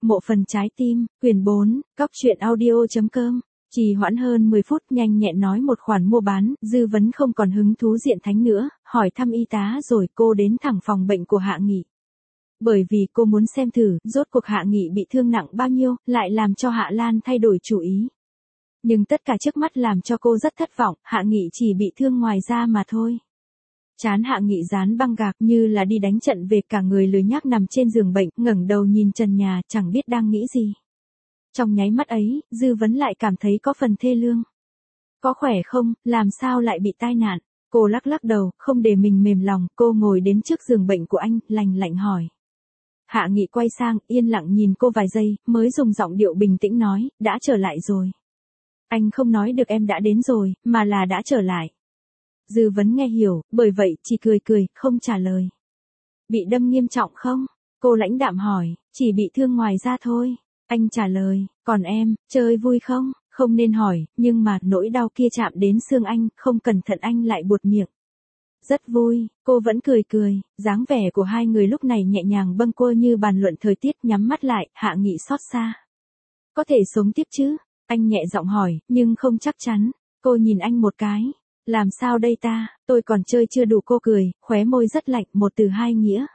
Mộ phần trái tim, quyển 4, Cóc truyện audio.com. Trì hoãn hơn 10 phút, nhanh nhẹn nói một khoản mua bán, Dư Vấn không còn hứng thú diện thánh nữa, hỏi thăm y tá rồi cô đến thẳng phòng bệnh của Hạ Nghị. Bởi vì cô muốn xem thử, rốt cuộc Hạ Nghị bị thương nặng bao nhiêu, lại làm cho Hạ Lan thay đổi chủ ý. Nhưng tất cả trước mắt làm cho cô rất thất vọng, Hạ Nghị chỉ bị thương ngoài da mà thôi. Chán Hạ Nghị dán băng gạc như là đi đánh trận về, cả người lười nhác nằm trên giường bệnh, ngẩng đầu nhìn trần nhà, chẳng biết đang nghĩ gì. Trong nháy mắt ấy, Dư Vấn lại cảm thấy có phần thê lương. Có khỏe không, làm sao lại bị tai nạn? Cô lắc lắc đầu, không để mình mềm lòng, cô ngồi đến trước giường bệnh của anh, lạnh lạnh hỏi. Hạ Nghị quay sang, yên lặng nhìn cô vài giây, mới dùng giọng điệu bình tĩnh nói, đã trở lại rồi. Anh không nói được em đã đến rồi, mà là đã trở lại. Dư Vấn nghe hiểu, bởi vậy chỉ cười cười, không trả lời. Bị đâm nghiêm trọng không? Cô lãnh đạm hỏi, chỉ bị thương ngoài da thôi. Anh trả lời, còn em, chơi vui không? Không nên hỏi, nhưng mà nỗi đau kia chạm đến xương anh, không cẩn thận anh lại buột miệng. Rất vui, cô vẫn cười cười, dáng vẻ của hai người lúc này nhẹ nhàng bâng quơ như bàn luận thời tiết. Nhắm mắt lại, Hạ Nghị xót xa. Có thể sống tiếp chứ? Anh nhẹ giọng hỏi, nhưng không chắc chắn. Cô nhìn anh một cái. Làm sao đây ta, tôi còn chơi chưa đủ. Cô cười, khóe môi rất lạnh, một từ hai nghĩa.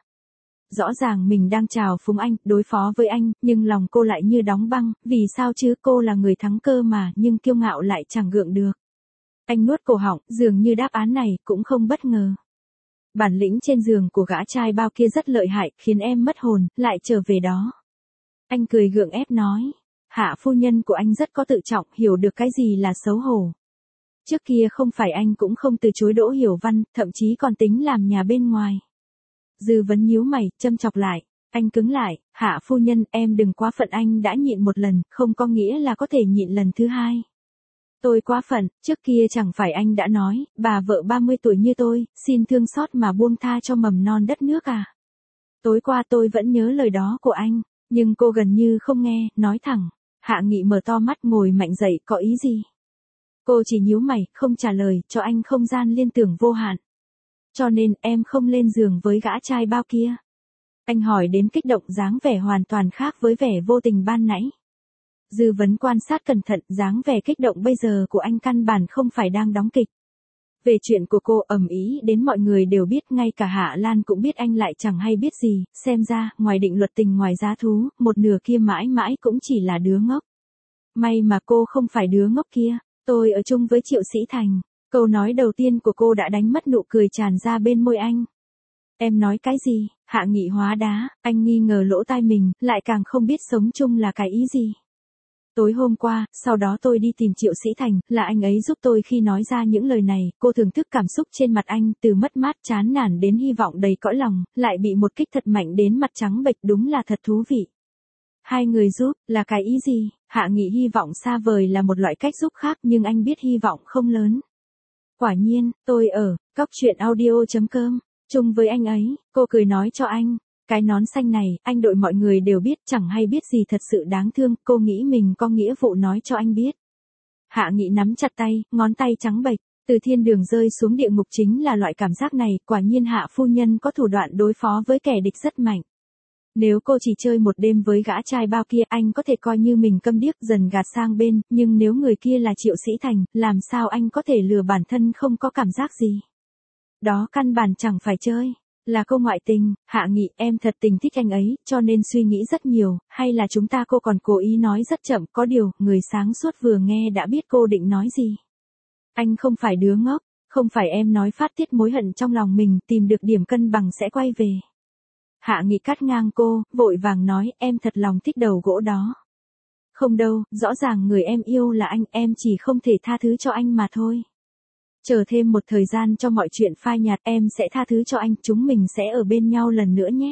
Rõ ràng mình đang chào phúng anh, đối phó với anh, nhưng lòng cô lại như đóng băng, vì sao chứ, cô là người thắng cơ mà, nhưng kiêu ngạo lại chẳng gượng được. Anh nuốt cổ họng, dường như đáp án này cũng không bất ngờ. Bản lĩnh trên giường của gã trai bao kia rất lợi hại, khiến em mất hồn, lại trở về đó. Anh cười gượng ép nói, Hạ phu nhân của anh rất có tự trọng, hiểu được cái gì là xấu hổ. Trước kia không phải anh cũng không từ chối Đỗ Hiểu Văn, thậm chí còn tính làm nhà bên ngoài. Dư Vấn nhíu mày, châm chọc lại. Anh cứng lại, Hạ phu nhân, em đừng quá phận, anh đã nhịn một lần, không có nghĩa là có thể nhịn lần thứ hai. Tôi quá phận, trước kia chẳng phải anh đã nói, bà vợ 30 tuổi như tôi, xin thương xót mà buông tha cho mầm non đất nước à. Tối qua tôi vẫn nhớ lời đó của anh, nhưng cô gần như không nghe, nói thẳng. Hạ Nghị mở to mắt, ngồi mạnh dậy, có ý gì? Cô chỉ nhíu mày, không trả lời, cho anh không gian liên tưởng vô hạn. Cho nên em không lên giường với gã trai bao kia. Anh hỏi đến kích động, dáng vẻ hoàn toàn khác với vẻ vô tình ban nãy. Dư Vấn quan sát cẩn thận, dáng vẻ kích động bây giờ của anh căn bản không phải đang đóng kịch. Về chuyện của cô ầm ĩ đến mọi người đều biết, ngay cả Hạ Lan cũng biết, anh lại chẳng hay biết gì, xem ra, ngoài định luật tình ngoài giá thú, một nửa kia mãi mãi cũng chỉ là đứa ngốc. May mà cô không phải đứa ngốc kia, tôi ở chung với Triệu Sĩ Thành. Câu nói đầu tiên của cô đã đánh mất nụ cười tràn ra bên môi anh. Em nói cái gì? Hạ Nghị hóa đá, anh nghi ngờ lỗ tai mình, lại càng không biết sống chung là cái ý gì. Tối hôm qua, sau đó tôi đi tìm Triệu Sĩ Thành, là anh ấy giúp tôi khi nói ra những lời này. Cô thưởng thức cảm xúc trên mặt anh, từ mất mát chán nản đến hy vọng đầy cõi lòng, lại bị một kích thật mạnh đến mặt trắng bệch, đúng là thật thú vị. Hai người giúp, là cái ý gì? Hạ Nghị hy vọng xa vời là một loại cách giúp khác, nhưng anh biết hy vọng không lớn. Quả nhiên, tôi ở Cóc truyện audio.com, chung với anh ấy. Cô cười nói cho anh, cái nón xanh này, anh đội mọi người đều biết, chẳng hay biết gì, thật sự đáng thương. Cô nghĩ mình có nghĩa vụ nói cho anh biết. Hạ Nghị nắm chặt tay, ngón tay trắng bệch. Từ thiên đường rơi xuống địa ngục chính là loại cảm giác này. Quả nhiên Hạ phu nhân có thủ đoạn đối phó với kẻ địch rất mạnh. Nếu cô chỉ chơi một đêm với gã trai bao kia, anh có thể coi như mình câm điếc, dần gạt sang bên, nhưng nếu người kia là Triệu Sĩ Thành, làm sao anh có thể lừa bản thân không có cảm giác gì? Đó căn bản chẳng phải chơi, là cô ngoại tình. Hạ Nghị, em thật tình thích anh ấy, cho nên suy nghĩ rất nhiều, hay là chúng ta? Cô còn cố ý nói rất chậm, có điều, người sáng suốt vừa nghe đã biết cô định nói gì. Anh không phải đứa ngốc, không phải em nói phát tiết mối hận trong lòng mình, tìm được điểm cân bằng sẽ quay về. Hạ Nghị cắt ngang cô, vội vàng nói, em thật lòng thích đầu gỗ đó. Không đâu, rõ ràng người em yêu là anh, em chỉ không thể tha thứ cho anh mà thôi. Chờ thêm một thời gian cho mọi chuyện phai nhạt, em sẽ tha thứ cho anh, chúng mình sẽ ở bên nhau lần nữa nhé.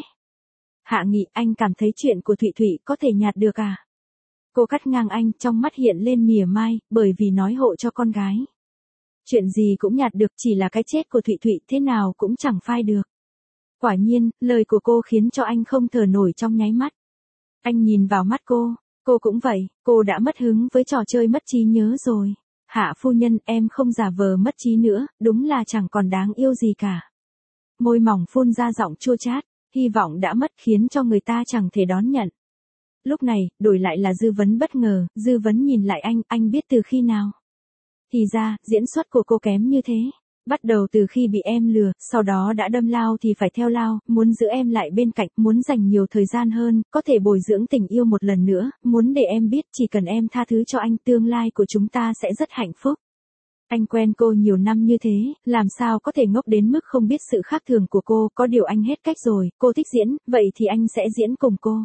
Hạ Nghị, anh cảm thấy chuyện của Thụy Thụy có thể nhạt được à? Cô cắt ngang anh, trong mắt hiện lên mỉa mai, bởi vì nói hộ cho con gái. Chuyện gì cũng nhạt được, chỉ là cái chết của Thụy Thụy thế nào cũng chẳng phai được. Quả nhiên, lời của cô khiến cho anh không thở nổi trong nháy mắt. Anh nhìn vào mắt cô cũng vậy, cô đã mất hứng với trò chơi mất trí nhớ rồi. Hạ phu nhân, em không giả vờ mất trí nữa, đúng là chẳng còn đáng yêu gì cả. Môi mỏng phun ra giọng chua chát, hy vọng đã mất khiến cho người ta chẳng thể đón nhận. Lúc này, đổi lại là Dư Vấn bất ngờ, Dư Vấn nhìn lại anh biết từ khi nào? Thì ra, diễn xuất của cô kém như thế. Bắt đầu từ khi bị em lừa, sau đó đã đâm lao thì phải theo lao, muốn giữ em lại bên cạnh, muốn dành nhiều thời gian hơn, có thể bồi dưỡng tình yêu một lần nữa, muốn để em biết chỉ cần em tha thứ cho anh tương lai của chúng ta sẽ rất hạnh phúc. Anh quen cô nhiều năm như thế, làm sao có thể ngốc đến mức không biết sự khác thường của cô, có điều anh hết cách rồi, cô thích diễn, vậy thì anh sẽ diễn cùng cô.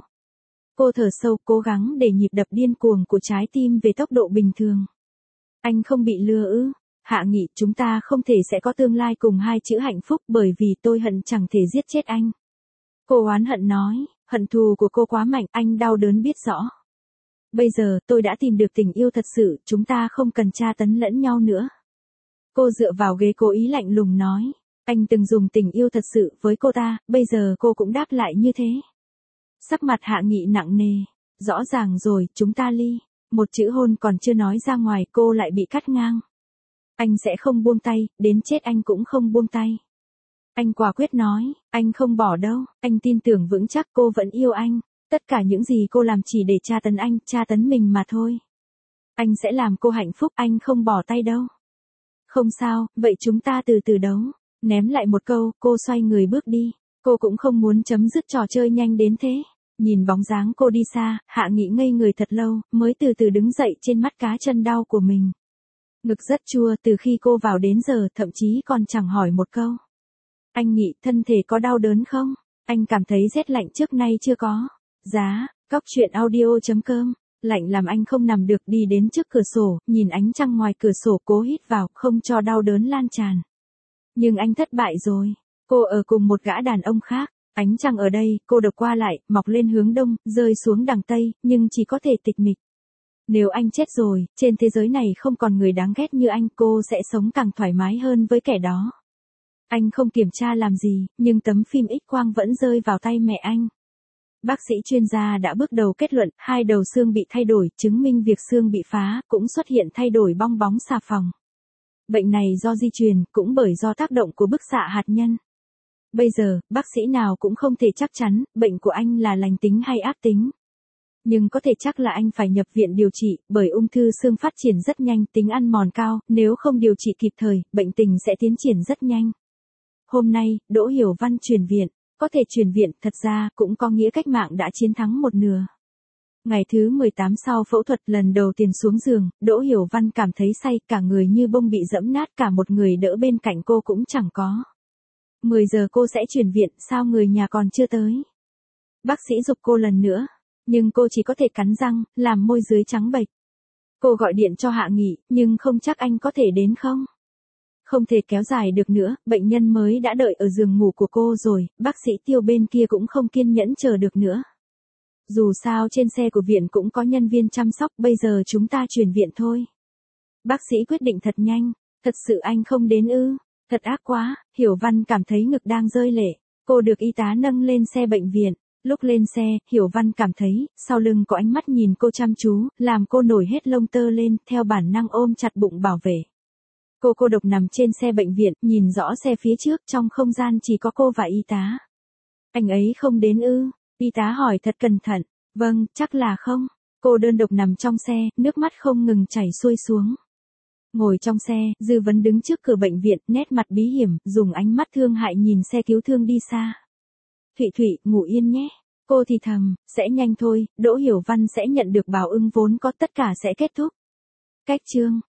Cô thở sâu, cố gắng để nhịp đập điên cuồng của trái tim về tốc độ bình thường. Anh không bị lừa ư? Hạ Nghị, chúng ta không thể sẽ có tương lai cùng hai chữ hạnh phúc bởi vì tôi hận chẳng thể giết chết anh. Cô oán hận nói, hận thù của cô quá mạnh, anh đau đớn biết rõ. Bây giờ, tôi đã tìm được tình yêu thật sự, chúng ta không cần tra tấn lẫn nhau nữa. Cô dựa vào ghế cố ý lạnh lùng nói, anh từng dùng tình yêu thật sự với cô ta, bây giờ cô cũng đáp lại như thế. Sắc mặt Hạ Nghị nặng nề, rõ ràng rồi, chúng ta ly. Một chữ hôn còn chưa nói ra ngoài cô lại bị cắt ngang. Anh sẽ không buông tay, đến chết anh cũng không buông tay. Anh quả quyết nói, anh không bỏ đâu, anh tin tưởng vững chắc cô vẫn yêu anh. Tất cả những gì cô làm chỉ để tra tấn anh, tra tấn mình mà thôi. Anh sẽ làm cô hạnh phúc, anh không bỏ tay đâu. Không sao, vậy chúng ta từ từ đấu. Ném lại một câu, cô xoay người bước đi. Cô cũng không muốn chấm dứt trò chơi nhanh đến thế. Nhìn bóng dáng cô đi xa, Hạ Nghị ngây người thật lâu, mới từ từ đứng dậy trên mắt cá chân đau của mình. Ngực rất chua từ khi cô vào đến giờ, thậm chí còn chẳng hỏi một câu. Anh Nghị, thân thể có đau đớn không? Anh cảm thấy rét lạnh trước nay chưa có. Giá, cóc truyện audio.com. Lạnh làm anh không nằm được, đi đến trước cửa sổ, nhìn ánh trăng ngoài cửa sổ cố hít vào, không cho đau đớn lan tràn. Nhưng anh thất bại rồi. Cô ở cùng một gã đàn ông khác. Ánh trăng ở đây, cô độc qua lại, mọc lên hướng đông, rơi xuống đằng tây, nhưng chỉ có thể tịch mịch. Nếu anh chết rồi, trên thế giới này không còn người đáng ghét như anh, cô sẽ sống càng thoải mái hơn với kẻ đó. Anh không kiểm tra làm gì, nhưng tấm phim X-quang vẫn rơi vào tay mẹ anh. Bác sĩ chuyên gia đã bước đầu kết luận, hai đầu xương bị thay đổi, chứng minh việc xương bị phá, cũng xuất hiện thay đổi bong bóng xà phòng. Bệnh này do di truyền, cũng bởi do tác động của bức xạ hạt nhân. Bây giờ, bác sĩ nào cũng không thể chắc chắn, bệnh của anh là lành tính hay ác tính. Nhưng có thể chắc là anh phải nhập viện điều trị, bởi ung thư xương phát triển rất nhanh, tính ăn mòn cao, nếu không điều trị kịp thời, bệnh tình sẽ tiến triển rất nhanh. Hôm nay, Đỗ Hiểu Văn chuyển viện, có thể chuyển viện, thật ra, cũng có nghĩa cách mạng đã chiến thắng một nửa. Ngày thứ 18 sau phẫu thuật lần đầu tiên xuống giường, Đỗ Hiểu Văn cảm thấy say, cả người như bông bị dẫm nát, cả một người đỡ bên cạnh cô cũng chẳng có. 10 giờ cô sẽ chuyển viện, sao người nhà còn chưa tới? Bác sĩ giục cô lần nữa, nhưng cô chỉ có thể cắn răng, làm môi dưới trắng bệch. Cô gọi điện cho Hạ Nghị, nhưng không chắc anh có thể đến không? Không thể kéo dài được nữa, bệnh nhân mới đã đợi ở giường ngủ của cô rồi, bác sĩ Tiêu bên kia cũng không kiên nhẫn chờ được nữa. Dù sao trên xe của viện cũng có nhân viên chăm sóc, bây giờ chúng ta chuyển viện thôi. Bác sĩ quyết định thật nhanh, thật sự anh không đến ư? Thật ác quá, Hiểu Văn cảm thấy ngực đang rơi lệ. Cô được y tá nâng lên xe bệnh viện. Lúc lên xe, Hiểu Văn cảm thấy, sau lưng có ánh mắt nhìn cô chăm chú, làm cô nổi hết lông tơ lên, theo bản năng ôm chặt bụng bảo vệ. Cô cô độc nằm trên xe bệnh viện, nhìn rõ xe phía trước, trong không gian chỉ có cô và y tá. Anh ấy không đến ư? Y tá hỏi thật cẩn thận. Vâng, chắc là không. Cô đơn độc nằm trong xe, nước mắt không ngừng chảy xuôi xuống. Ngồi trong xe, Dư Vấn đứng trước cửa bệnh viện, nét mặt bí hiểm, dùng ánh mắt thương hại nhìn xe cứu thương đi xa. Thụy Thụy, ngủ yên nhé. Cô thì thầm, sẽ nhanh thôi, Đỗ Hiểu Văn sẽ nhận được báo ứng vốn có, tất cả sẽ kết thúc. Cách chương.